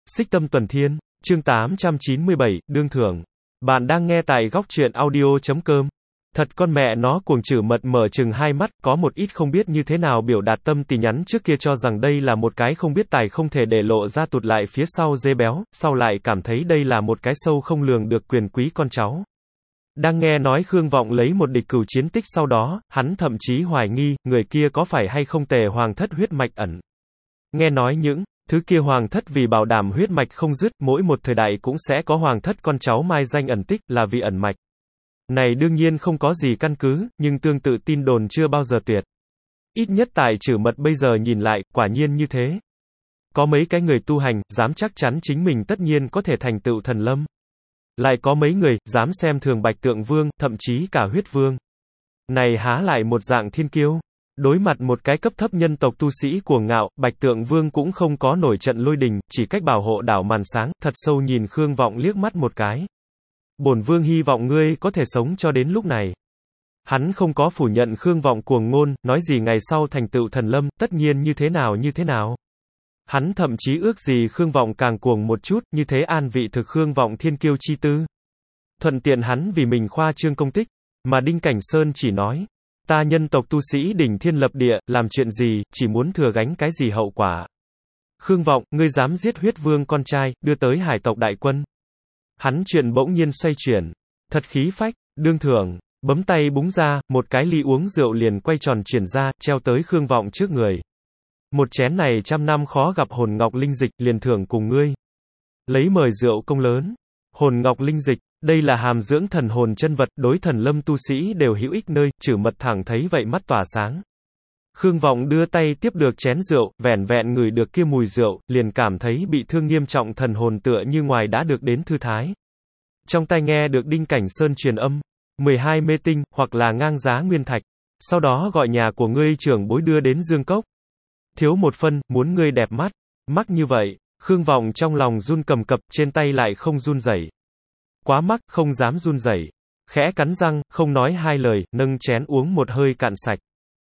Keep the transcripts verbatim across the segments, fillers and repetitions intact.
Xích Tâm Tuần Thiên, chương tám trăm chín mươi bảy, đương thưởng. Bạn đang nghe tại góc truyện audio chấm com. Thật con mẹ nó, cuồng chử mật mở chừng hai mắt, có một ít không biết như thế nào biểu đạt tâm tình nhắn trước kia cho rằng đây là một cái không biết tài không thể để lộ ra tụt lại phía sau dê béo, sau lại cảm thấy đây là một cái sâu không lường được quyền quý con cháu. Đang nghe nói Khương Vọng lấy một địch cửu chiến tích sau đó, hắn thậm chí hoài nghi, người kia có phải hay không Tề Hoàng thất huyết mạch ẩn. Nghe nói những thứ kia hoàng thất vì bảo đảm huyết mạch không dứt, mỗi một thời đại cũng sẽ có hoàng thất con cháu mai danh ẩn tích, là vì ẩn mạch. Này đương nhiên không có gì căn cứ, nhưng tương tự tin đồn chưa bao giờ tuyệt. Ít nhất tại chử mật bây giờ nhìn lại, quả nhiên như thế. Có mấy cái người tu hành, dám chắc chắn chính mình tất nhiên có thể thành tựu thần lâm. Lại có mấy người, dám xem thường Bạch Tượng Vương, thậm chí cả huyết vương. Này há lại một dạng thiên kiêu. Đối mặt một cái cấp thấp nhân tộc tu sĩ cuồng ngạo, Bạch Tượng Vương cũng không có nổi trận lôi đình, chỉ cách bảo hộ đảo màn sáng, thật sâu nhìn Khương Vọng liếc mắt một cái. Bổn vương hy vọng ngươi có thể sống cho đến lúc này. Hắn không có phủ nhận Khương Vọng cuồng ngôn, nói gì ngày sau thành tựu thần lâm, tất nhiên như thế nào như thế nào. Hắn thậm chí ước gì Khương Vọng càng cuồng một chút, như thế an vị thực Khương Vọng thiên kiêu chi tư. Thuận tiện hắn vì mình khoa trương công tích, mà Đinh Cảnh Sơn chỉ nói. Ta nhân tộc tu sĩ đỉnh thiên lập địa, làm chuyện gì, chỉ muốn thừa gánh cái gì hậu quả. Khương Vọng, ngươi dám giết huyết vương con trai, đưa tới hải tộc đại quân. Hắn chuyện bỗng nhiên xoay chuyển. Thật khí phách, đương thưởng, bấm tay búng ra, một cái ly uống rượu liền quay tròn chuyển ra, treo tới Khương Vọng trước người. Một chén này trăm năm khó gặp hồn ngọc linh dịch, liền thưởng cùng ngươi. Lấy mời rượu công lớn. Hồn ngọc linh dịch. Đây là hàm dưỡng thần hồn chân vật, đối thần lâm tu sĩ đều hữu ích nơi, chử mật thẳng thấy vậy mắt tỏa sáng. Khương Vọng đưa tay tiếp được chén rượu, vẻn vẹn ngửi được kia mùi rượu, liền cảm thấy bị thương nghiêm trọng thần hồn tựa như ngoài đã được đến thư thái. Trong tai nghe được Đinh Cảnh Sơn truyền âm, mười hai mê tinh, hoặc là ngang giá nguyên thạch. Sau đó gọi nhà của ngươi trưởng bối đưa đến Dương Cốc. Thiếu một phân, muốn ngươi đẹp mắt. Mắc như vậy, Khương Vọng trong lòng run cầm cập, trên tay lại không run rẩy. Quá mắc, không dám run rẩy. Khẽ cắn răng, không nói hai lời, nâng chén uống một hơi cạn sạch.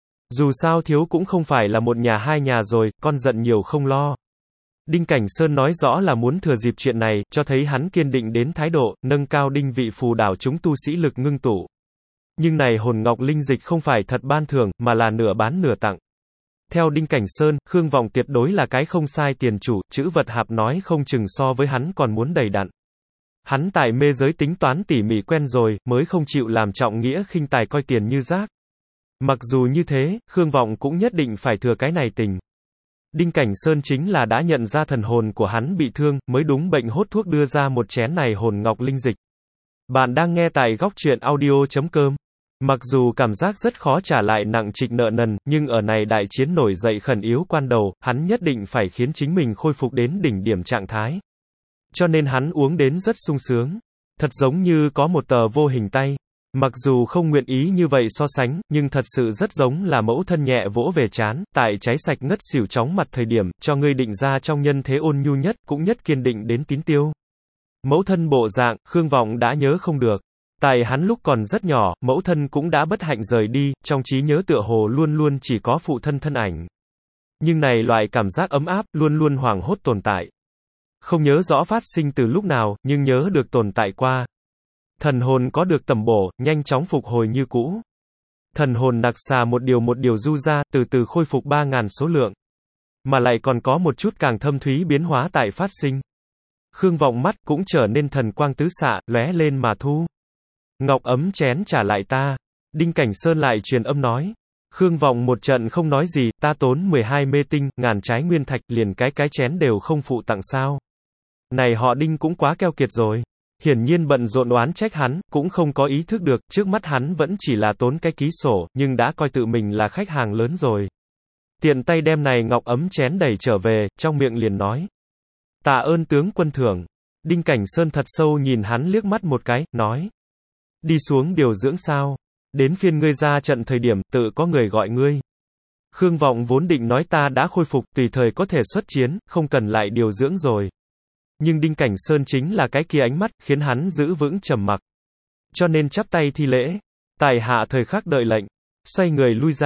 Dù sao thiếu cũng không phải là một nhà hai nhà rồi, con giận nhiều không lo. Đinh Cảnh Sơn nói rõ là muốn thừa dịp chuyện này, cho thấy hắn kiên định đến thái độ, nâng cao đinh vị phù đảo chúng tu sĩ lực ngưng tụ. Nhưng này hồn ngọc linh dịch không phải thật ban thưởng, mà là nửa bán nửa tặng. Theo Đinh Cảnh Sơn, Khương Vọng tuyệt đối là cái không sai tiền chủ, chữ vật hạp nói không chừng so với hắn còn muốn đầy đặn. Hắn tại mê giới tính toán tỉ mỉ quen rồi, mới không chịu làm trọng nghĩa khinh tài coi tiền như rác. Mặc dù như thế, Khương Vọng cũng nhất định phải thừa cái này tình. Đinh Cảnh Sơn chính là đã nhận ra thần hồn của hắn bị thương, mới đúng bệnh hốt thuốc đưa ra một chén này hồn ngọc linh dịch. Bạn đang nghe tại góc truyện audio chấm com. Mặc dù cảm giác rất khó trả lại nặng trịch nợ nần, nhưng ở này đại chiến nổi dậy khẩn yếu quan đầu, hắn nhất định phải khiến chính mình khôi phục đến đỉnh điểm trạng thái. Cho nên hắn uống đến rất sung sướng. Thật giống như có một tờ vô hình tay. Mặc dù không nguyện ý như vậy so sánh, nhưng thật sự rất giống là mẫu thân nhẹ vỗ về trán, tại cháy sạch ngất xỉu chóng mặt thời điểm, cho ngươi định ra trong nhân thế ôn nhu nhất, cũng nhất kiên định đến tín tiêu. Mẫu thân bộ dạng, Khương Vọng đã nhớ không được. Tại hắn lúc còn rất nhỏ, mẫu thân cũng đã bất hạnh rời đi, trong trí nhớ tựa hồ luôn luôn chỉ có phụ thân thân ảnh. Nhưng này loại cảm giác ấm áp, luôn luôn hoảng hốt tồn tại. Không nhớ rõ phát sinh từ lúc nào, nhưng nhớ được tồn tại qua. Thần hồn có được tầm bổ, nhanh chóng phục hồi như cũ. Thần hồn nặc xà một điều một điều du ra, từ từ khôi phục ba ngàn số lượng. Mà lại còn có một chút càng thâm thúy biến hóa tại phát sinh. Khương Vọng mắt cũng trở nên thần quang tứ xạ, lóe lên mà thu. Ngọc ấm chén trả lại ta. Đinh Cảnh Sơn lại truyền âm nói. Khương Vọng một trận không nói gì, ta tốn mười hai mê tinh, ngàn trái nguyên thạch, liền cái cái chén đều không phụ tặng sao. Này họ Đinh cũng quá keo kiệt rồi. Hiển nhiên bận rộn oán trách hắn, cũng không có ý thức được, trước mắt hắn vẫn chỉ là tốn cái ký sổ, nhưng đã coi tự mình là khách hàng lớn rồi. Tiện tay đem này ngọc ấm chén đẩy trở về, trong miệng liền nói. Tạ ơn tướng quân thưởng. Đinh Cảnh Sơn thật sâu nhìn hắn liếc mắt một cái, nói. Đi xuống điều dưỡng sao? Đến phiên ngươi ra trận thời điểm, tự có người gọi ngươi. Khương Vọng vốn định nói ta đã khôi phục, tùy thời có thể xuất chiến, không cần lại điều dưỡng rồi. Nhưng Đinh Cảnh Sơn chính là cái kia ánh mắt, khiến hắn giữ vững trầm mặc. Cho nên chắp tay thi lễ. Tài hạ thời khắc đợi lệnh. Xoay người lui ra.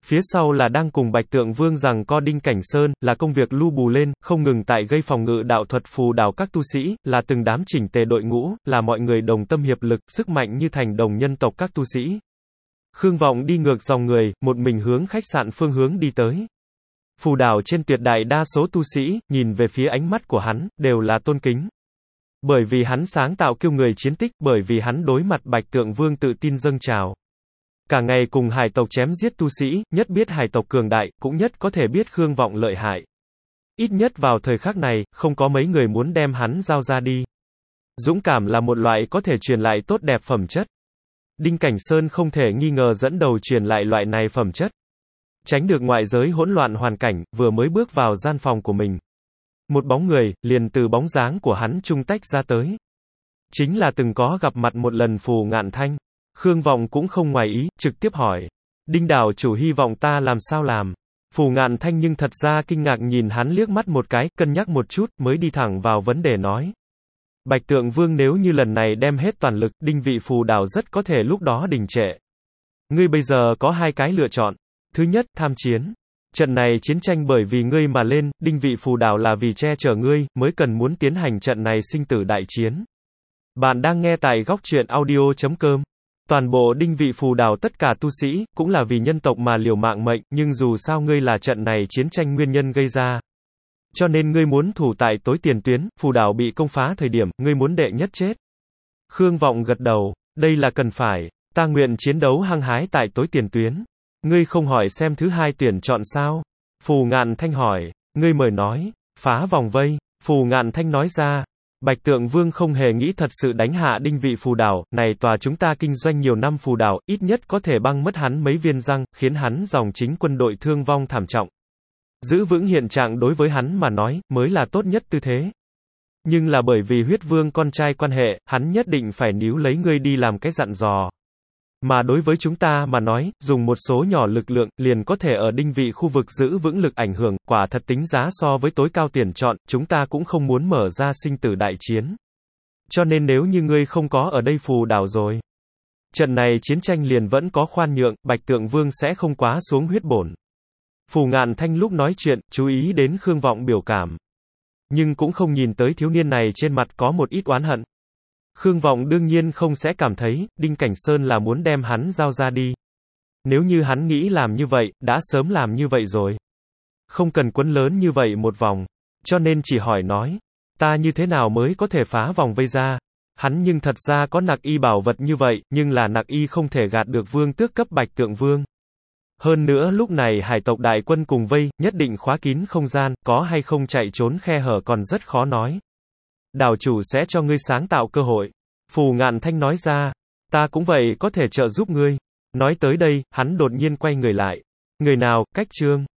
Phía sau là đang cùng Bạch Tượng Vương rằng co Đinh Cảnh Sơn, là công việc lu bù lên, không ngừng tại gây phòng ngự đạo thuật phù đảo các tu sĩ, là từng đám chỉnh tề đội ngũ, là mọi người đồng tâm hiệp lực, sức mạnh như thành đồng nhân tộc các tu sĩ. Khương Vọng đi ngược dòng người, một mình hướng khách sạn phương hướng đi tới. Phù đảo trên tuyệt đại đa số tu sĩ, nhìn về phía ánh mắt của hắn, đều là tôn kính. Bởi vì hắn sáng tạo kiêu người chiến tích, bởi vì hắn đối mặt Bạch Tượng Vương tự tin dâng trào. Cả ngày cùng hải tộc chém giết tu sĩ, nhất biết hải tộc cường đại, cũng nhất có thể biết Khương Vọng lợi hại. Ít nhất vào thời khắc này, không có mấy người muốn đem hắn giao ra đi. Dũng cảm là một loại có thể truyền lại tốt đẹp phẩm chất. Đinh Cảnh Sơn không thể nghi ngờ dẫn đầu truyền lại loại này phẩm chất. Tránh được ngoại giới hỗn loạn hoàn cảnh, vừa mới bước vào gian phòng của mình. Một bóng người, liền từ bóng dáng của hắn trung tách ra tới. Chính là từng có gặp mặt một lần Phù Ngạn Thanh. Khương Vọng cũng không ngoài ý, trực tiếp hỏi. Đinh đảo chủ hy vọng ta làm sao làm? Phù Ngạn Thanh nhưng thật ra kinh ngạc nhìn hắn liếc mắt một cái, cân nhắc một chút, mới đi thẳng vào vấn đề nói. Bạch Tượng Vương nếu như lần này đem hết toàn lực, đinh vị phù đảo rất có thể lúc đó đình trệ. Ngươi bây giờ có hai cái lựa chọn. Thứ nhất, tham chiến. Trận này chiến tranh bởi vì ngươi mà lên, đinh vị phù đảo là vì che chở ngươi, mới cần muốn tiến hành trận này sinh tử đại chiến. Bạn đang nghe tại góc truyện audio chấm com. Toàn bộ đinh vị phù đảo tất cả tu sĩ, cũng là vì nhân tộc mà liều mạng mệnh, nhưng dù sao ngươi là trận này chiến tranh nguyên nhân gây ra. Cho nên ngươi muốn thủ tại tối tiền tuyến, phù đảo bị công phá thời điểm, ngươi muốn đệ nhất chết. Khương Vọng gật đầu, đây là cần phải, ta nguyện chiến đấu hăng hái tại tối tiền tuyến. Ngươi không hỏi xem thứ hai tuyển chọn sao? Phù Ngạn Thanh hỏi, ngươi mời nói, phá vòng vây, Phù Ngạn Thanh nói ra. Bạch Tượng Vương không hề nghĩ thật sự đánh hạ đinh vị phù đảo, này tòa chúng ta kinh doanh nhiều năm phù đảo, ít nhất có thể băng mất hắn mấy viên răng, khiến hắn dòng chính quân đội thương vong thảm trọng. Giữ vững hiện trạng đối với hắn mà nói, mới là tốt nhất tư thế. Nhưng là bởi vì huyết vương con trai quan hệ, hắn nhất định phải níu lấy ngươi đi làm cái dặn dò. Mà đối với chúng ta mà nói, dùng một số nhỏ lực lượng, liền có thể ở đinh vị khu vực giữ vững lực ảnh hưởng, quả thật tính giá so với tối cao tiền chọn, chúng ta cũng không muốn mở ra sinh tử đại chiến. Cho nên nếu như ngươi không có ở đây phù đảo rồi, trận này chiến tranh liền vẫn có khoan nhượng, Bạch Tượng Vương sẽ không quá xuống huyết bổn. Phù Ngạn Thanh lúc nói chuyện, chú ý đến Khương Vọng biểu cảm. Nhưng cũng không nhìn tới thiếu niên này trên mặt có một ít oán hận. Khương Vọng đương nhiên không sẽ cảm thấy, Đinh Cảnh Sơn là muốn đem hắn giao ra đi. Nếu như hắn nghĩ làm như vậy, đã sớm làm như vậy rồi. Không cần quấn lớn như vậy một vòng. Cho nên chỉ hỏi nói, ta như thế nào mới có thể phá vòng vây ra? Hắn nhưng thật ra có nặc y bảo vật như vậy, nhưng là nặc y không thể gạt được vương tước cấp Bạch Tượng Vương. Hơn nữa lúc này hải tộc đại quân cùng vây, nhất định khóa kín không gian, có hay không chạy trốn khe hở còn rất khó nói. Đảo chủ sẽ cho ngươi sáng tạo cơ hội. Phù Ngạn Thanh nói ra, ta cũng vậy có thể trợ giúp ngươi. Nói tới đây, hắn đột nhiên quay người lại. Người nào, cách trương.